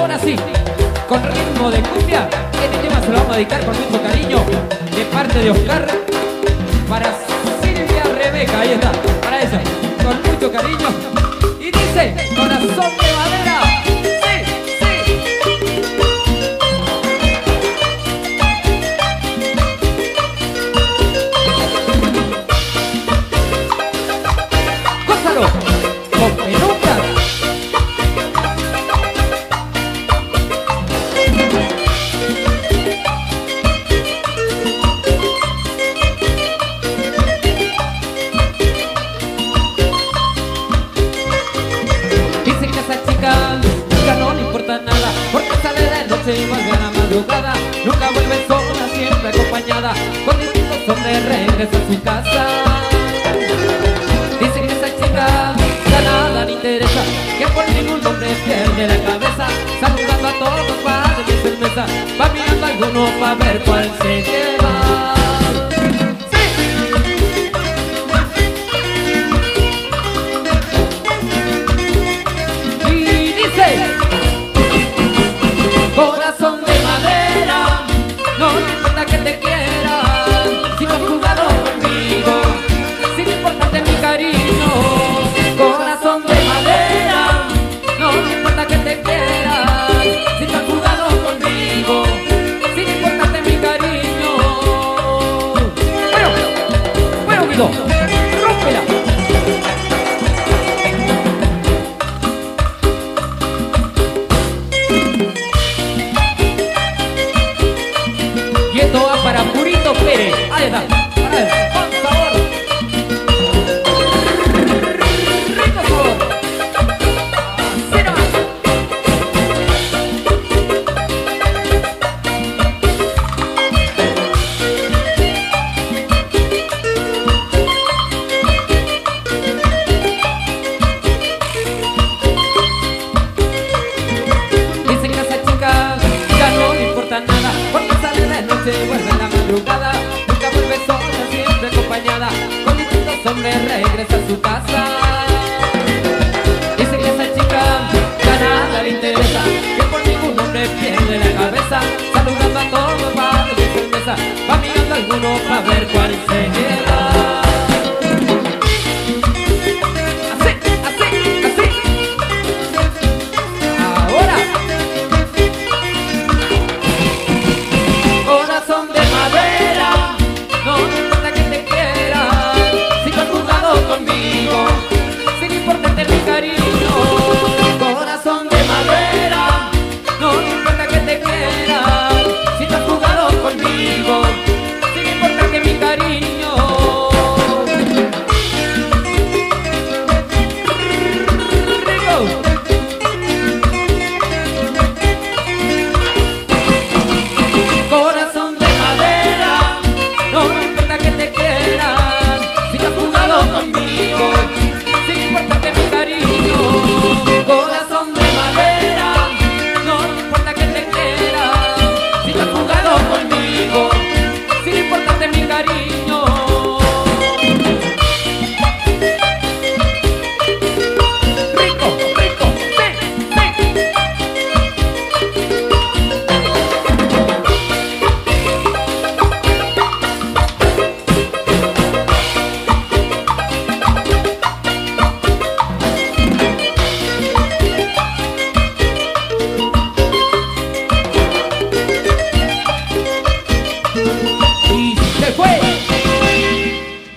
ahora sí, con ritmo de cumbia, este tema se lo vamos a dedicar con mucho cariño de parte de Oscar para Silvia Rebeca, ahí está, para ella, con mucho cariño. Y dice, corazón de madera. Con pelucas. Dicen que a esa chica ya no le importa nada, porque sale de noche y vuelve a la madrugada. Nunca vuelve sola, siempre acompañada, con distintos hombres regresa a su casa. Dicen que esa chica ya nada le interesa, que por ningún hombre pierde la cabeza. Saludando a todos para de cerveza, va mirando a alguno para ver cuál se lleva. Sí. Y dice, corazón de madera, no me importa que te quiera, si no has jugado conmigo, sin importarte mi cariño. Corazón de madera, no me importa que te quiera, si no has jugado conmigo, sin importarte mi cariño. Bueno, Guido, rómpela. Y esto va para Purito Pérez, ahí está, para él, con sabor. Dicen que a esa chica ya no le importa nada, porque sale de noche y vuelve en la madrugada. Nunca vuelve sola, siempre acompañada, con distintos hombres regresa a su casa. Dicen que a esa chica ya nada le interesa, que por ningún hombre pierde la cabeza. Saludando a todos para de cerveza, va mirando a alguno para ver cuál se lleva. Corazón de madera, no me importa que te quiera, si no has jugado conmigo, sin importarte mi cariño. Corazón de madera, no me importa que te quiera, si no has jugado conmigo, sin importarte mi cariño. Rico. Corazón de madera, no me importa que te quiera, si no has jugado conmigo, sin importarte mi cariño. Corazón de madera, no me importa que te quiera, si no has jugado conmigo, sin importarte mi cariño. Rico, rico, sí. Y se fue.